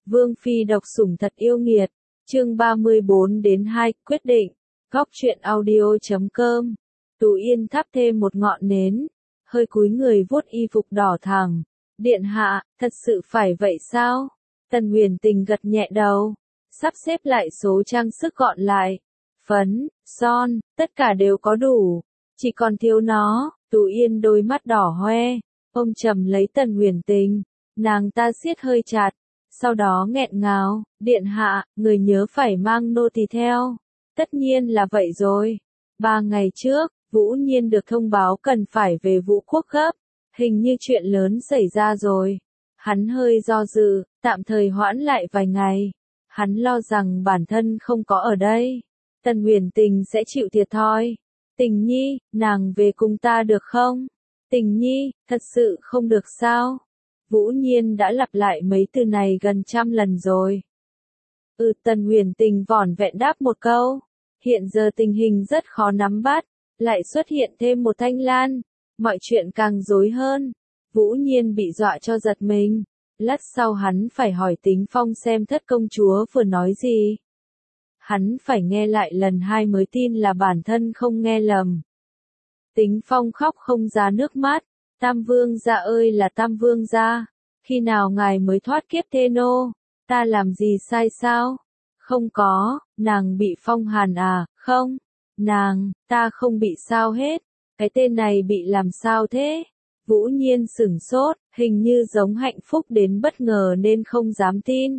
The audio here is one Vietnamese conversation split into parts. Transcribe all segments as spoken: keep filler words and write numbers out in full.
Vương phi độc sủng thật yêu nghiệt. Chương ba mươi bốn đến hai, quyết định. Góc truyện audio chấm com. Tú Yên thắp thêm một ngọn nến, hơi cúi người vuốt y phục đỏ thẳm. Điện hạ, thật sự phải vậy sao? Tần Huyền Tình gật nhẹ đầu, sắp xếp lại số trang sức gọn lại. Phấn, son, tất cả đều có đủ, chỉ còn thiếu nó. Tú Yên đôi mắt đỏ hoe, ôm chầm lấy Tần Huyền Tình, nàng ta siết hơi chặt, sau đó nghẹn ngào, điện hạ, người nhớ phải mang nô tỳ theo. Tất nhiên là vậy rồi. Ba ngày trước, Vũ Nhiên được thông báo cần phải về Vũ Quốc gấp, hình như chuyện lớn xảy ra rồi. Hắn hơi do dự, tạm thời hoãn lại vài ngày. Hắn lo rằng bản thân không có ở đây, Tần Huyền Tình sẽ chịu thiệt thòi. Tình nhi, nàng về cùng ta được không? Tình nhi, thật sự không được sao? Vũ Nhiên đã lặp lại mấy từ này gần trăm lần rồi. Ừ, Tần Huyền Tình vỏn vẹn đáp một câu. Hiện giờ tình hình rất khó nắm bắt, lại xuất hiện thêm một Thanh Lan, mọi chuyện càng rối hơn. Vũ Nhiên bị dọa cho giật mình, lát sau hắn phải hỏi Tính Phong xem thất công chúa vừa nói gì. Hắn phải nghe lại lần hai mới tin là bản thân không nghe lầm. Tính Phong khóc không ra nước mắt, Tam Vương gia ơi là Tam Vương gia, khi nào ngài mới thoát kiếp thê nô, ta làm gì sai sao? Không có, nàng bị phong hàn à, không, nàng, ta không bị sao hết, cái tên này bị làm sao thế? Vũ Nhiên sửng sốt, hình như giống hạnh phúc đến bất ngờ nên không dám tin.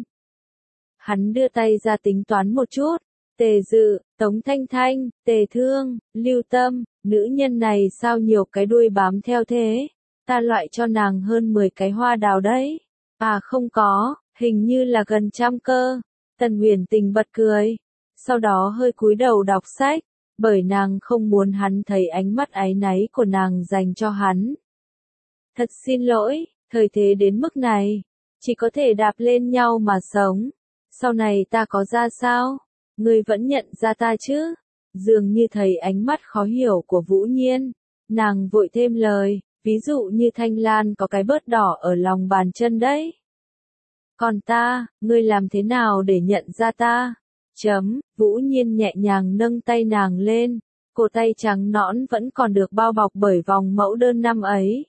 Hắn đưa tay ra tính toán một chút, Tề Dự, Tống Thanh Thanh, Tề Thương, Lưu Tâm, nữ nhân này sao nhiều cái đuôi bám theo thế? Ta loại cho nàng hơn mười cái hoa đào đấy. À không có, hình như là gần trăm cơ. Tần Huyền Tình bật cười, sau đó hơi cúi đầu đọc sách, bởi nàng không muốn hắn thấy ánh mắt áy náy của nàng dành cho hắn. Thật xin lỗi, thời thế đến mức này, chỉ có thể đạp lên nhau mà sống. Sau này ta có ra sao? Ngươi vẫn nhận ra ta chứ? Dường như thấy ánh mắt khó hiểu của Vũ Nhiên, nàng vội thêm lời, ví dụ như Thanh Lan có cái bớt đỏ ở lòng bàn chân đấy. Còn ta, ngươi làm thế nào để nhận ra ta? Chấm, Vũ Nhiên nhẹ nhàng nâng tay nàng lên, cổ tay trắng nõn vẫn còn được bao bọc bởi vòng mẫu đơn năm ấy.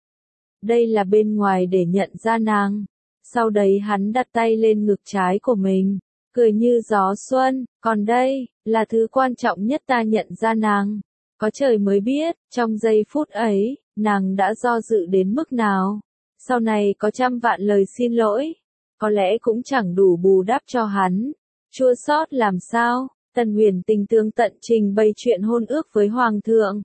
Đây là bên ngoài để nhận ra nàng. Sau đấy hắn đặt tay lên ngực trái của mình, cười như gió xuân, còn đây, là thứ quan trọng nhất ta nhận ra nàng. Có trời mới biết, trong giây phút ấy, nàng đã do dự đến mức nào. Sau này có trăm vạn lời xin lỗi, có lẽ cũng chẳng đủ bù đắp cho hắn. Chua xót làm sao? Tần Huyền Tình tường tận trình bày chuyện hôn ước với Hoàng thượng.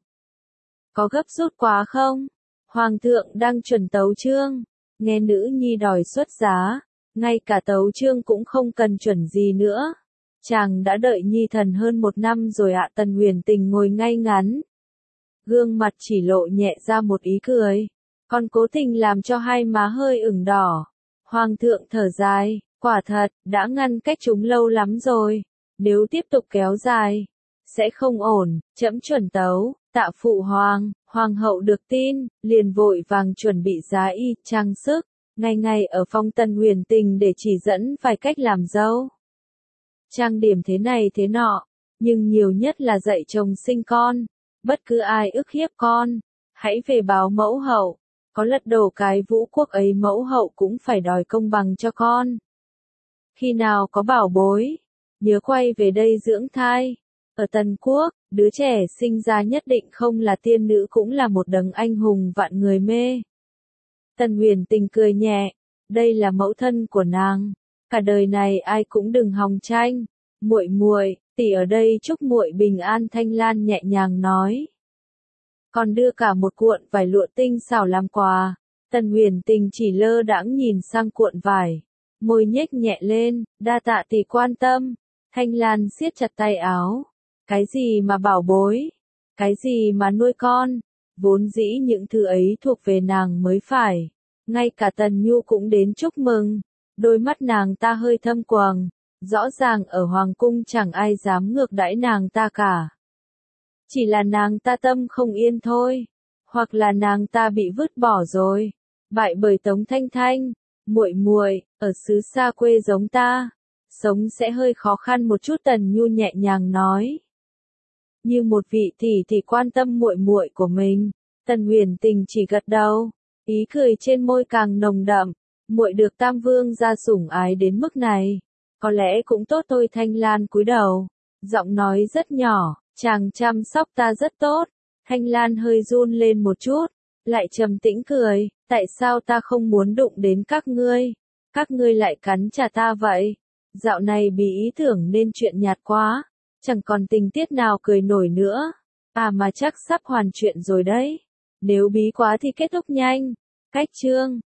Có gấp rút quá không? Hoàng thượng đang chuẩn tấu chương, nghe nữ nhi đòi xuất giá, ngay cả tấu chương cũng không cần chuẩn gì nữa. Chàng đã đợi nhi thần hơn một năm rồi ạ. Tần Huyền Tình ngồi ngay ngắn, gương mặt chỉ lộ nhẹ ra một ý cười, còn cố tình làm cho hai má hơi ửng đỏ. Hoàng thượng thở dài, quả thật, đã ngăn cách chúng lâu lắm rồi, nếu tiếp tục kéo dài, sẽ không ổn. Trẫm chuẩn tấu. Tạ phụ hoàng. Hoàng hậu được tin, liền vội vàng chuẩn bị giá y, trang sức, ngày ngày ở phòng Tần Huyền Tình để chỉ dẫn vài cách làm dâu. Trang điểm thế này thế nọ, nhưng nhiều nhất là dạy chồng sinh con. Bất cứ ai ức hiếp con, hãy về báo mẫu hậu. Có lật đổ cái Vũ Quốc ấy mẫu hậu cũng phải đòi công bằng cho con. Khi nào có bảo bối, nhớ quay về đây dưỡng thai. Ở Tần Quốc, đứa trẻ sinh ra nhất định không là tiên nữ cũng là một đấng anh hùng vạn người mê. Tần Huyền Tình cười nhẹ, đây là mẫu thân của nàng, cả đời này ai cũng đừng hòng tranh. Muội muội, tỷ ở đây chúc muội bình an. Thanh Lan nhẹ nhàng nói. Còn đưa cả một cuộn vải lụa tinh xảo làm quà. Tần Huyền Tình chỉ lơ đãng nhìn sang cuộn vải, môi nhếch nhẹ lên, đa tạ tỷ quan tâm. Thanh Lan siết chặt tay áo. Cái gì mà bảo bối? Cái gì mà nuôi con? Vốn dĩ những thứ ấy thuộc về nàng mới phải. Ngay cả Tần Nhu cũng đến chúc mừng. Đôi mắt nàng ta hơi thâm quầng. Rõ ràng ở Hoàng cung chẳng ai dám ngược đãi nàng ta cả. Chỉ là nàng ta tâm không yên thôi. Hoặc là nàng ta bị vứt bỏ rồi. Bại bởi Tống Thanh Thanh. Muội muội, ở xứ xa quê giống ta, sống sẽ hơi khó khăn một chút, Tần Nhu nhẹ nhàng nói. Như một vị tỷ tỷ quan tâm muội muội của mình, Tần Huyền Tình chỉ gật đầu, ý cười trên môi càng nồng đậm, muội được Tam Vương gia sủng ái đến mức này, có lẽ cũng tốt thôi. Thanh Lan cúi đầu, giọng nói rất nhỏ, chàng chăm sóc ta rất tốt. Thanh Lan hơi run lên một chút, lại trầm tĩnh cười, tại sao ta không muốn đụng đến các ngươi, các ngươi lại cắn trả ta vậy? Dạo này bí ý tưởng nên chuyện nhạt quá, chẳng còn tình tiết nào cười nổi nữa, à mà chắc sắp hoàn chuyện rồi đấy, nếu bí quá thì kết thúc nhanh. Cách chương